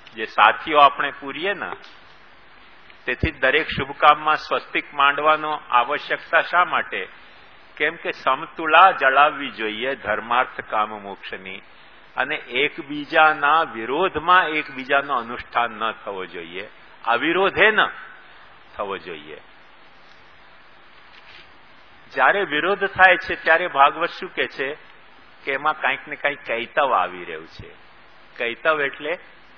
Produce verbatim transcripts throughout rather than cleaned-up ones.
જે સાથીઓ આપણે પૂરીએ ને, તેથી દરેક શુભકામમાં સ્વસ્તિક માંડવાનો આવશ્યકતા શા માટે? કેમ કે સમતુલા જળાવવી જોઈએ ધર્માર્થ કામ મોક્ષની, અને એકબીજાના વિરોધમાં એકબીજાનો અનુષ્ઠાન ન થવો જોઈએ, અવિરોધે ન થવો જોઈએ. જ્યારે વિરોધ થાય છે ત્યારે ભાગવત શું કે છે કે એમાં કંઈક ને કંઈક કૈતવ આવી રહ્યું છે. કૈતવ એટલે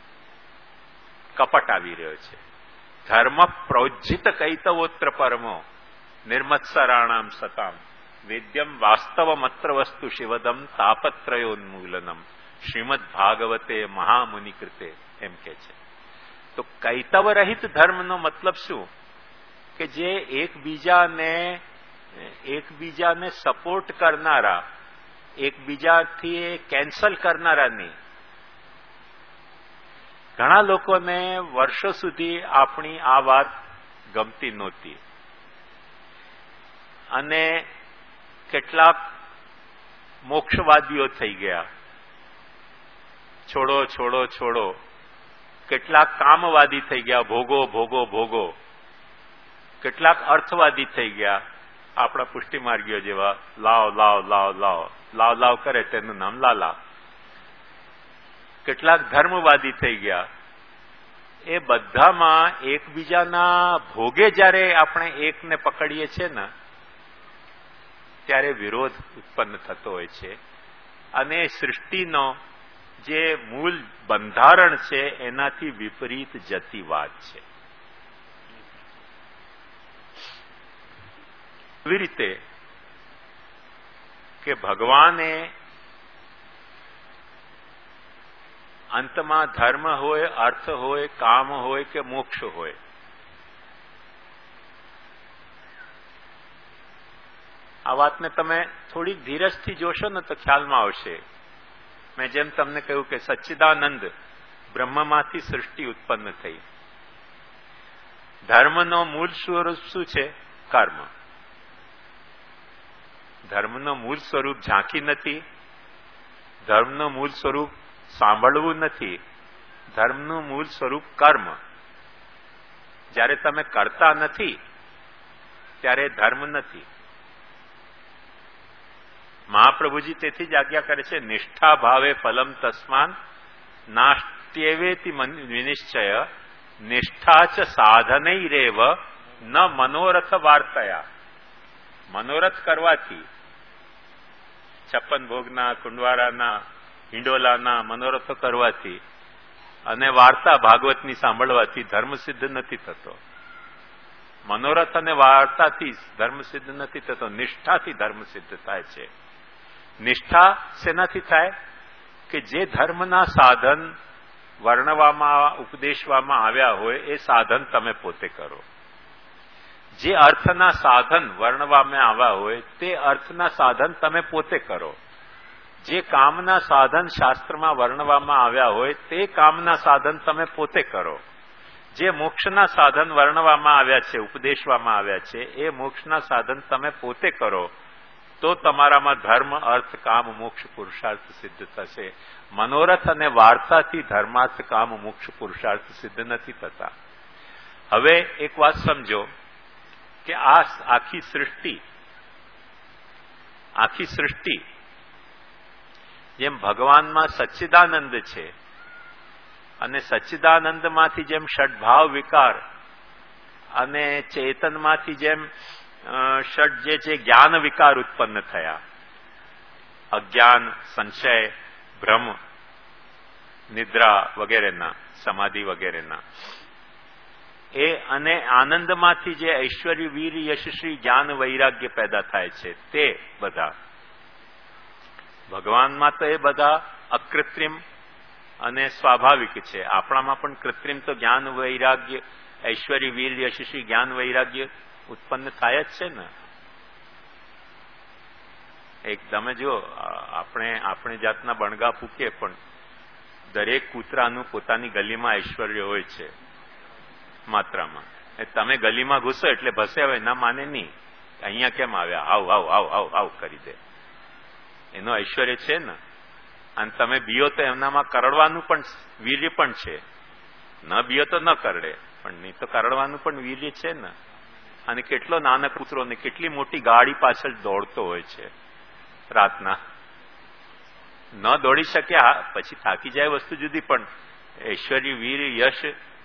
કપટ આવી રહ્યો છે. ધર્મ પ્રોજ્જિત કૈતવોત્ર પરમો નિર્મત્સરાણામ સતામ વેદ્યમ વાસ્તવમત્ર વસ્તુ શિવદમ તાપત્રયોન્મૂલનમ શ્રીમદ ભાગવતે મહામુનિ કૃતે એમ કે છે. તો કૈતવ રહિત ધર્મનો મતલબ શું? કે જે એકબીજાને એકબીજાને સપોર્ટ કરનારા, એકબીજાથી કેન્સલ કરનારા નહીં. ઘણા લોકોને વર્ષો સુધી આપણી આ વાત ગમતી નહોતી, અને કેટલાક મોક્ષવાદીઓ થઈ ગયા, છોડો છોડો છોડો. કેટલાક કામવાદી થઈ ગયા, ભોગો ભોગો ભોગો. કેટલાક અર્થવાદી થઈ ગયા, આપણા પુષ્ટિમાર્ગીઓ જેવા, લાવ લાવ લાવ લાવ લાવ લાવ કરે તેનું નામ લાલા. કેટલાક ધર્મવાદી થઈ ગયા. એ બધામાં એકબીજાના ભોગે જ્યારે આપણે એકને પકડીએ છીએ ને, ત્યારે વિરોધ ઉત્પન્ન થતો હોય છે, અને સૃષ્ટિનો જે મૂળ બંધારણ છે એનાથી વિપરીત જતી વાત છે. એવી રીતે કે ભગવાને અંતમાં ધર્મ હોય, અર્થ હોય, કામ હોય કે મોક્ષ હોય, આ વાતને તમે થોડીક ધીરજથી જોશો ને તો ખ્યાલમાં આવશે. મેં જેમ તમને કહ્યું કે સચ્ચિદાનંદ બ્રહ્મમાંથી સૃષ્ટિ ઉત્પન્ન થઈ. ધર્મનો મૂળ સ્વરૂપ શું છે? કર્મ. ધર્મનો મૂળ સ્વરૂપ ઝાંખી નથી. ધર્મનું મૂળ સ્વરૂપ સાંભળવું નથી. ધર્મનું મૂળ સ્વરૂપ કર્મ. જ્યારે તમે કરતા નથી ત્યારે ધર્મ નથી. મહાપ્રભુજી તેથી જ આજ્ઞા કરે છે, નિષ્ઠા ભાવે ફલમ તસ્માન નાસ્ત્યેવેતિ વિનિશ્ચય નિષ્ઠા ચ સાધનૈરેવ ન મનોરથ વાર્તયા. મનોરથ કરવાથી, છપ્પન ભોગના, કુંડવારાના, હિંડોલાના મનોરથો કરવાથી અને વાર્તા ભાગવતની સાંભળવાથી ધર્મ સિદ્ધ નથી થતો. મનોરથ અને વાર્તાથી ધર્મ સિદ્ધ નથી થતો, નિષ્ઠાથી ધર્મ સિદ્ધ થાય છે. નિષ્ઠા શેનાથી થાય? કે જે ધર્મના સાધન વર્ણવામાં, ઉપદેશવામાં આવ્યા હોય એ સાધન તમે પોતે કરો. જે અર્થના સાધન વર્ણવામાં આવ્યા હોય તે અર્થના સાધન તમે પોતે કરો. જે કામના સાધન શાસ્ત્રમાં વર્ણવામાં આવ્યા હોય તે કામના સાધન તમે પોતે કરો. જે મોક્ષના સાધન વર્ણવામાં આવ્યા છે, ઉપદેશવામાં આવ્યા છે, એ મોક્ષના સાધન તમે પોતે કરો, તો તમારામાં ધર્મ, અર્થ, કામ, મોક્ષ, પુરુષાર્થ સિદ્ધ થશે. મનોરથ અને વાર્તાથી ધર્માર્થ, કામ, મોક્ષ, પુરુષાર્થ સિદ્ધ નથી થતા. હવે એક વાત સમજો કે આ આખી સૃષ્ટિ આખી સૃષ્ટિ જેમ ભગવાનમાં સચ્ચિદાનંદ છે, અને સચ્ચિદાનંદમાંથી જેમ ષડભાવ વિકાર અને ચેતનમાંથી જેમ ષડ જે છે જ્ઞાન વિકાર ઉત્પન્ન થયા, અજ્ઞાન, સંશય, ભ્રમ, નિદ્રા વગેરેના, સમાધિ વગેરેના, એ અને આનંદમાંથી જે ઐશ્વર્ય, વીર, યશસ્વી, જ્ઞાન, વૈરાગ્ય પેદા થાય છે, તે બધા ભગવાનમાં તો એ બધા અકૃત્રિમ અને સ્વાભાવિક છે. આપણામાં પણ કૃત્રિમ તો જ્ઞાન, વૈરાગ્ય, ઐશ્વર્ય, વીર, યશસ્વી, જ્ઞાન, વૈરાગ્ય ઉત્પન્ન થાય જ છે ને. એક તમે જો આપણે આપણે જાતના બણગા ફૂકીએ, પણ દરેક કૂતરાનું પોતાની ગલીમાં ઐશ્વર્ય હોય છે માત્રામાં. તમે ગલીમાં ઘૂસો એટલે ભસે હવે ના માને નહીં, અહીંયા કેમ આવ્યા, આવ આવ આવ આવ આવ કરી દે. એનો ઐશ્વર્ય છે ને. અને તમે બીઓ તો એમનામાં કરડવાનું પણ વીર્ય પણ છે. ન બીયો તો ન કરડે, પણ નહીં તો કરડવાનું પણ વીર્ય છે ને. અને કેટલો નાના કૂતરો ને કેટલી મોટી ગાડી પાછળ દોડતો હોય છે રાતના. ન દોડી શકે, પછી થાકી જાય વસ્તુ જુદી, પણ ઐશ્વર્ય, વીર, યશ,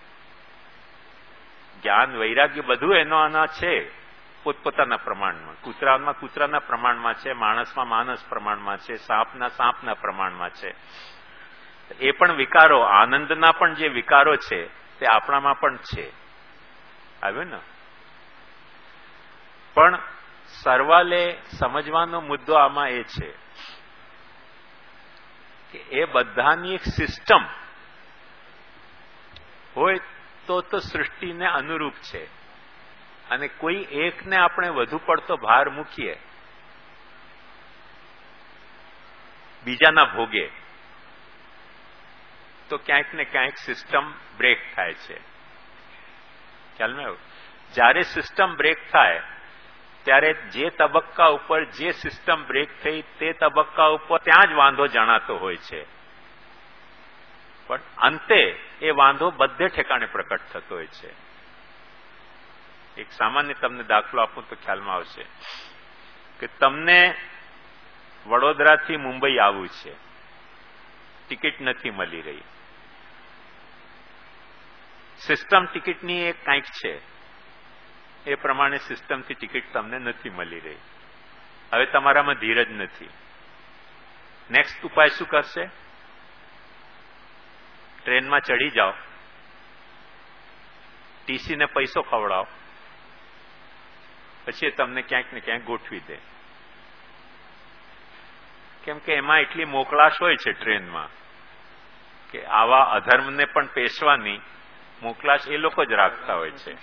જ્ઞાન, વૈરાગ્ય બધું એનો આના છે પોતપોતાના પ્રમાણમાં. કૂતરામાં કૂતરાના પ્રમાણમાં છે, માણસમાં માણસ પ્રમાણમાં છે, સાપના સાપના પ્રમાણમાં છે. એ પણ વિકારો, આનંદના પણ જે વિકારો છે તે આપણામાં પણ છે. આવ્યું ને? પણ સરવાલે સમજવાનો મુદ્દો આમાં એ છે કે એ બધાની એક સિસ્ટમ હોય તો તો સૃષ્ટિને અનુરૂપ છે. અને કોઈ એકને આપણે વધુ પડતો ભાર મૂકીએ બીજાના ભોગે તો ક્યાંક ને ક્યાંક સિસ્ટમ બ્રેક થાય છે. ખ્યાલમાં આવ્યું? જ્યારે સિસ્ટમ બ્રેક થાય ત્યારે જે તબક્કા ઉપર જે સિસ્ટમ બ્રેક થઈ તે તબક્કા ઉપર ત્યાં જ વાંધો જણાતો હોય છે, પણ અંતે એ વાંધો બધે ઠેકાણે પ્રકટ થતો હોય છે. એક સામાન્ય તમને દાખલો આપું તો ખ્યાલમાં આવશે કે તમને વડોદરાથી મુંબઈ આવવું છે, ટિકિટ નથી મળી રહી. સિસ્ટમ ટિકિટની એક કંઈક છે, એ પ્રમાણે સિસ્ટમથી ટિકિટ તમને નથી મળી રહી. હવે તમારામાં ધીરજ નથી. નેક્સ્ટ ઉપાય શું કરશે? ટ્રેનમાં ચડી જાઓ, ટીસીને પૈસો ખવડાવો, પછી એ તમને ક્યાંક ને ક્યાંક ગોઠવી દે. કેમ કે એમાં એટલી મોકળાશ હોય છે ટ્રેનમાં કે આવા અધર્મને પણ પેશવાની મોકલાશ એ લોકો જ રાખતા હોય છે.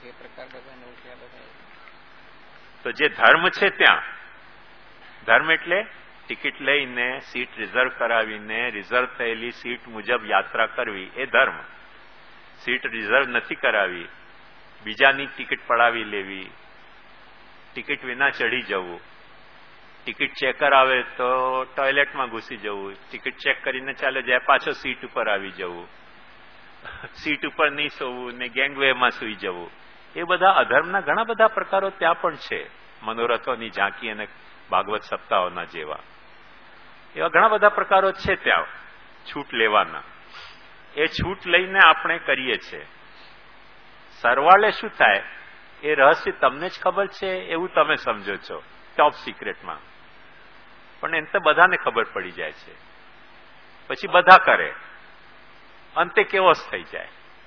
તો જે ધર્મ છે ત્યાં, ધર્મ એટલે ટિકિટ લઈને સીટ રિઝર્વ કરાવીને રિઝર્વ થયેલી સીટ મુજબ યાત્રા કરવી એ ધર્મ. સીટ રિઝર્વ નથી કરાવી, બીજાની ટિકિટ પડાવી લેવી, ટિકિટ વિના ચડી જવું, ટિકિટ ચેકર આવે તો ટોયલેટમાં ઘૂસી જવું, ટિકિટ ચેક કરીને ચાલે જાય પાછો સીટ ઉપર આવી જવું, સીટ ઉપર નહીં સોવું ને ગેંગવેમાં સૂઈ જવું, એ બધા અધર્મના ઘણા બધા પ્રકારો ત્યાં પણ છે. મનોરથોની ઝાંકી અને ભાગવત સપ્તાહોના જેવા એવા ઘણા બધા પ્રકારો છે ત્યાં છૂટ લેવાના. એ છૂટ લઈને આપણે કરીએ છીએ. સરવાળે શું થાય એ રહસ્ય તમને જ ખબર છે એવું તમે સમજો છો ટોપ સિક્રેટમાં, પણ એમ તો બધાને ખબર પડી જાય છે. પછી બધા કરે, અંતે કેવો થઈ જાય.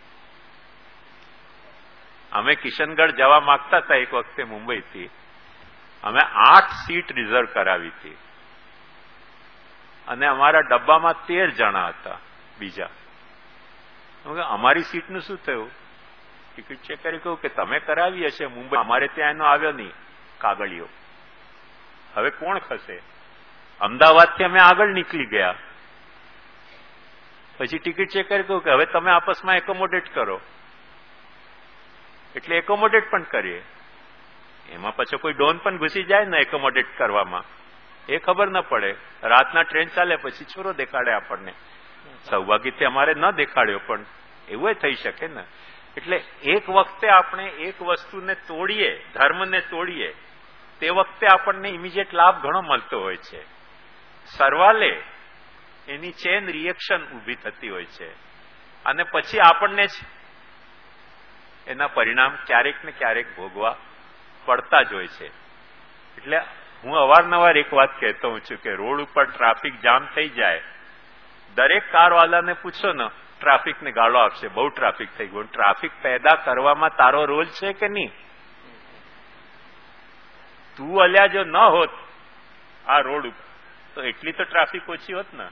અમે કિશનગઢ જવા માંગતા હતા એક વખતે મુંબઈથી. અમે આઠ સીટ રિઝર્વ કરાવી હતી અને અમારા ડબ્બામાં તેર જણા હતા બીજા. અમારી સીટનું શું થયું? ટિકિટ ચેક કરી કહ્યું કે તમે કરાવી હશે મુંબઈ, અમારે ત્યાં એનો આવ્યો નહીં કાગળિયો. હવે કોણ ખસે? અમદાવાદથી અમે આગળ નીકળી ગયા. પછી ટિકિટ ચેક કરી કહ્યું કે હવે તમે આપસમાં એકોમોડેટ કરો. એટલે એકોમોડેટ પણ કરીએ. એમાં પછી કોઈ ડોન પણ ઘૂસી જાય ને એકોમોડેટ કરવામાં, એ ખબર ન પડે. રાતના ટ્રેન ચાલે પછી છોરો દેખાડે આપણને. સૌભાગ્યથી અમારે ન દેખાડ્યો, પણ એવું થઈ શકે ને. એટલે એક વખતે આપણે એક વસ્તુને તોડીએ, ધર્મને તોડીએ, તે વખતે આપણને ઇમિડિયેટ લાભ ઘણો મળતો હોય છે. સરવાલે એની ચેન રિએક્શન ઊભી થતી હોય છે અને પછી આપણને જ એના પરિણામ ક્યારેક ને ક્યારેક ભોગવા પડતા જ હોય છે. એટલે હું અવારનવાર એક વાત કહેતો હું છું કે રોડ ઉપર ટ્રાફિક જામ થઈ જાય, દરેક કારવાલાને પૂછો ને ટ્રાફિકને ગાળો આપશે, બહુ ટ્રાફિક થઈ ગયો. ટ્રાફિક પેદા કરવામાં તારો રોલ છે કે નહીં? તું અલ્યા જો ન હોત આ રોડ ઉપર તો એટલી તો ટ્રાફિક ઓછી હોત ને.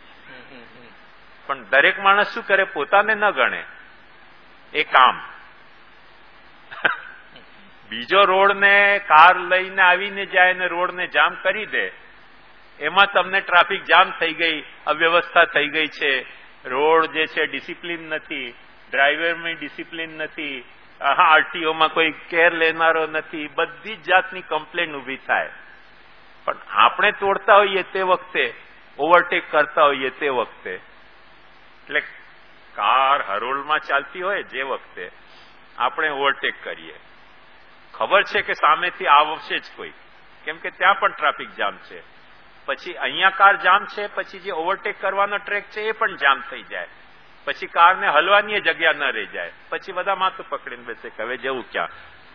પણ દરેક માણસ શું કરે? પોતાને ન ગણે એ કામ. બીજો રોડને કાર લઈને આવીને જાય ને રોડને જામ કરી દે, એમાં તમને ટ્રાફિક જામ થઈ ગઈ, અવ્યવસ્થા થઈ ગઈ છે, રોડ જે છે ડિસિપ્લિન નથી, ડ્રાઈવરમાં ડિસિપ્લિન નથી, આરટીઓમાં કોઈ કેર લેનારો નથી, બધી જ જાતની કમ્પ્લેન ઉભી થાય. પણ આપણે તોડતા હોઈએ તે વખતે, ઓવરટેક કરતા હોઈએ તે વખતે, એટલે કાર હરોળમાં ચાલતી હોય જે વખતે આપણે ઓવરટેક કરીએ, ખબર છે કે સામેથી આવશે જ કોઈ, કેમ કે ત્યાં પણ ટ્રાફિક જામ છે, પછી અહીંયા કાર જામ છે, પછી જે ઓવરટેક કરવાનો ટ્રેક છે એ પણ જામ થઈ જાય, પછી કારને હલવાની જગ્યા ન રહી જાય, પછી બધા માથું પકડીને બેસે કે હવે જવું ક્યાં.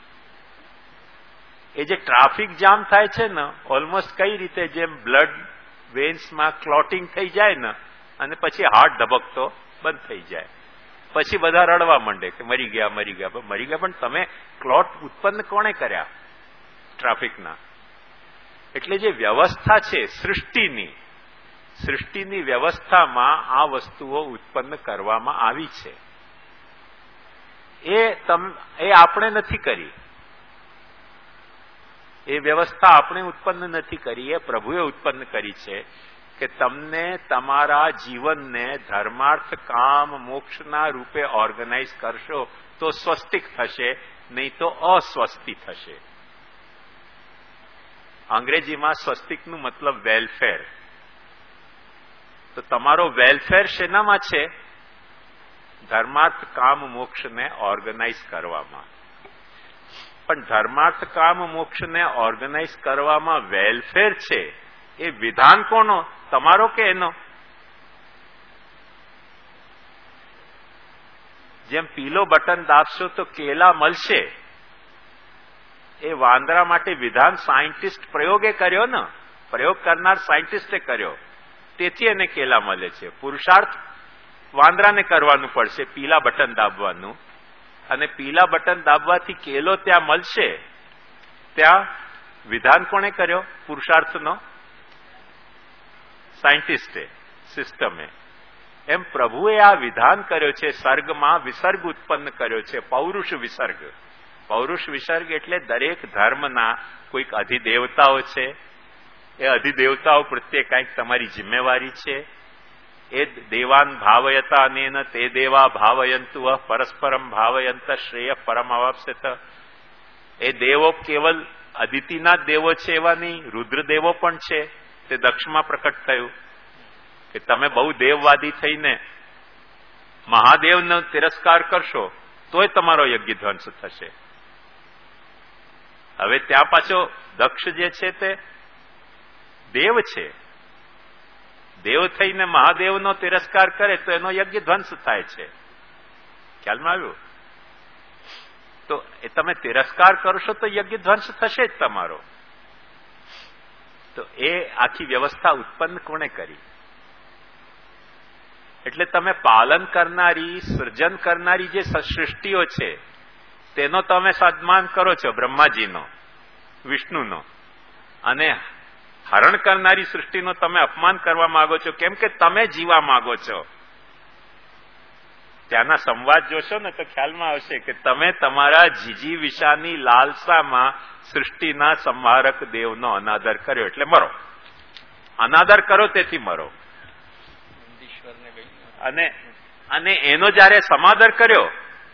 એ જે ટ્રાફિક જામ થાય છે ને, ઓલમોસ્ટ કઈ રીતે જેમ બ્લડ વેન્સમાં ક્લોટિંગ થઈ જાય ને અને પછી હાર્ટ ધબકતો બંધ થઈ જાય, પછી બધા રડવા માંડે કે મરી ગયા મરી ગયા મરી ગયા પણ તમે ક્લોટ ઉત્પન્ન કોણે કર્યા? ટ્રાફિકના. એટલે જે વ્યવસ્થા છે સૃષ્ટિની, સૃષ્ટિની વ્યવસ્થામાં આ વસ્તુઓ ઉત્પન્ન કરવામાં આવી છે. એ તમ એ આપણે નથી કરી, એ વ્યવસ્થા આપણે ઉત્પન્ન નથી કરી, એ પ્રભુએ ઉત્પન્ન કરી છે કે તમને તમારા જીવનને ધર્માર્થ કામ મોક્ષના રૂપે ઓર્ગેનાઇઝ કરશો તો સ્વસ્તિક થશે, નહીં તો અસ્વસ્તિ થશે. અંગ્રેજીમાં સ્વસ્તિકનું મતલબ વેલફેર. તો તમારો વેલફેર શેનામાં છે? ધર્માર્થ કામ મોક્ષને ઓર્ગેનાઇઝ કરવામાં. પણ ધર્માર્થ કામ મોક્ષને ઓર્ગેનાઇઝ કરવામાં વેલફેર છે એ વિધાન કોનો? તમારો કે એનો? જેમ પીલો બટન દાબશો તો કેલા મળશે, એ વાંદરા માટે વિધાન સાયન્ટિસ્ટ પ્રયોગે કર્યો ને, પ્રયોગ કરનાર સાયન્ટિસ્ટે કર્યો, તેથી એને કેલા મળે છે. પુરુષાર્થ વાંદરાને કરવાનું પડશે, પીલા બટન દાબવાનું, અને પીલા બટન દાબવાથી કેલો ત્યાં મળશે. ત્યાં વિધાન કોણે કર્યો? પુરુષાર્થનો સાયન્ટિસ્ટે, સિસ્ટમે. એમ પ્રભુએ આ વિધાન કર્યો છે. સર્ગમાં વિસર્ગ ઉત્પન્ન કર્યો છે, પૌરુષ વિસર્ગ. પૌરુષ વિસર્ગ એટલે દરેક ધર્મના કોઈક અધિદેવતાઓ છે, એ અધિદેવતાઓ પ્રત્યે કંઈક તમારી જિમ્મેવારી છે. એ દેવાન ભાવયતા અનેન તે દેવા ભાવયંતુ પરસ્પરમ ભાવયંત શ્રેય પરમ અવાપ્સ્યત. એ દેવો કેવલ અદિતિના જ દેવો છે એવા નહીં, રુદ્રદેવો પણ છે. તે દક્ષમાં પ્રકટ થયું કે તમે બહુ દેવવાદી થઈને મહાદેવનો તિરસ્કાર કરશો તોય તમારો યજ્ઞ ધ્વંસ થશે. હવે ત્યાં પાછો દક્ષ જે છે તે દેવ છે, દેવ થઈને મહાદેવનો તિરસ્કાર કરે તો એનો યજ્ઞ ધ્વંસ થાય છે. ખ્યાલમાં આવ્યું? તો એ તમે તિરસ્કાર કરશો તો યજ્ઞ ધ્વંસ થશે જ તમારો. તો એ આખી વ્યવસ્થા ઉત્પન્ન કોણે કરી? એટલે તમે પાલન કરનારી, સર્જન કરનારી જે સૃષ્ટિઓ છે તેનો તમે સન્માન કરો છો, બ્રહ્માજીનો, વિષ્ણુનો, અને હરણ કરનારી સૃષ્ટિનો તમે અપમાન કરવા માંગો છો, કેમ કે તમે જીવા માંગો છો. ત્યાંના સંવાદ જોશો ને તો ખ્યાલમાં આવશે કે તમે તમારા જીજી વિશાની લાલસામાં સૃષ્ટિના સંહારક દેવનો અનાદર કર્યો એટલે મરો. અનાદર કરો તેથી મરો. અને અને એનો જયારે સમાદર કર્યો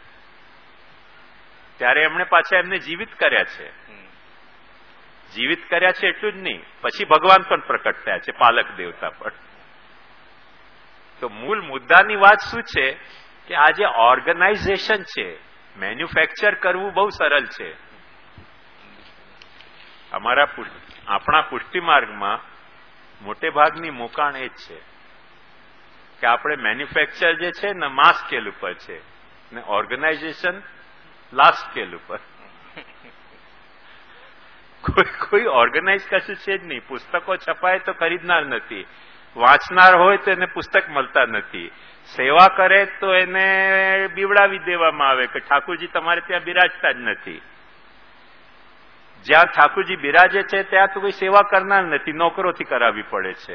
ત્યારે એમણે પાછા એમને જીવિત કર્યા છે. જીવિત કર્યા છે એટલું જ નહીં, પછી ભગવાન પણ પ્રકટ થયા છે, પાલક દેવતા પણ. તો મૂળ મુદ્દાની વાત શું છે કે આ જે ઓર્ગેનાઇઝેશન છે, મેન્યુફેક્ચર કરવું બહુ સરળ છે. અમારા આપણા પુષ્ટિ માર્ગમાં મોટે ભાગની મોકાણ એ જ છે કે આપણે મેન્યુફેક્ચર જે છે ને માસ સ્કેલ ઉપર છે ને ઓર્ગેનાઇઝેશન લાર્જ સ્કેલ ઉપર. કોઈ કોઈ ઓર્ગેનાઇઝ કશું છે જ નહીં. પુસ્તકો છપાય તો ખરીદનાર નથી, વાંચનાર હોય તો એને પુસ્તક મળતા નથી, સેવા કરે તો એને બીવડાવી દેવામાં આવે કે ઠાકુરજી તમારે ત્યાં બિરાજતા જ નથી. જ્યાં ઠાકુરજી બિરાજે છે ત્યાં તો કોઈ સેવા કરનાર નથી, નોકરોથી કરાવવી પડે છે.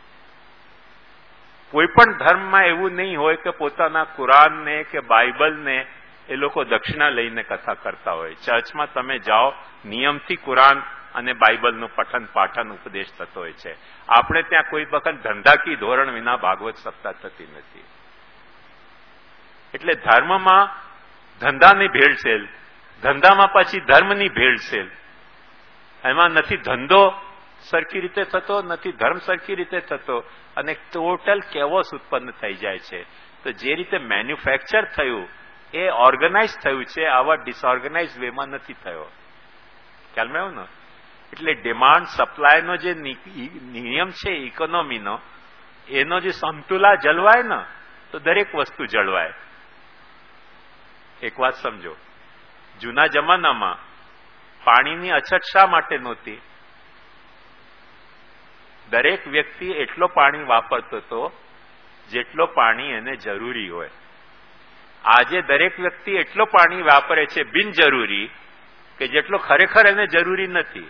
કોઈ પણ ધર્મમાં એવું નહીં હોય કે પોતાના કુરાનને કે બાઇબલને એ લોકો દક્ષિણા લઈને કથા કરતા હોય. ચર્ચમાં તમે જાઓ, નિયમથી કુરાન અને બાઇબલનું પઠન પાઠન ઉપદેશ થતો હોય છે. આપણે ત્યાં કોઈ વખત ધંધાકી ધોરણ વિના ભાગવત સપ્તાહ થતી નથી. એટલે ધર્મમાં ધંધાની ભેળસેળ, ધંધામાં પછી ધર્મની ભેળસેળ. એમાં નથી ધંધો સરખી રીતે થતો, નથી ધર્મ સરખી રીતે થતો, અને ટોટલ કેવોસ ઉત્પન્ન થઈ જાય છે. તો જે રીતે મેન્યુફેક્ચર થયું એ ઓર્ગેનાઇઝ થયું છે, આવા ડિસઓર્ગેનાઇઝ વેમાં નથી થયો. ખ્યાલમાં આવ્યું ને? એટલે ડિમાન્ડ સપ્લાયનો જે નિયમ છે ઇકોનોમીનો, એનો જે સંતુલા જળવાય ને તો દરેક વસ્તુ જળવાય. એક વાત સમજો, જૂના જમાનામાં પાણીની અછત શા માટે નહોતી? દરેક વ્યક્તિ એટલો પાણી વાપરતો હતો જેટલો પાણી એને જરૂરી હોય. આજે દરેક વ્યક્તિ એટલો પાણી વાપરે છે બિનજરૂરી કે જેટલો ખરેખર એને જરૂરી નથી.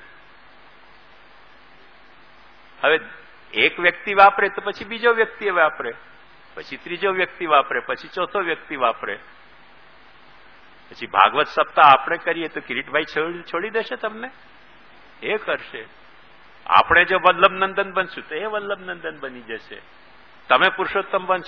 હવે એક વ્યક્તિ વાપરે તો પછી બીજો વ્યક્તિ વાપરે, પછી ત્રીજો વ્યક્તિ વાપરે, પછી ચોથો વ્યક્તિ વાપરે. પછી ભાગવત સપ્તાહ આપણે કરીએ તો કિરીટભાઈ છોડી દેશે તમને? એ કરશે. આપણે જો વલ્લભનંદન બનશું તો એ વલ્લભનંદન બની જશે. તમે પુરુષોત્તમ બનશો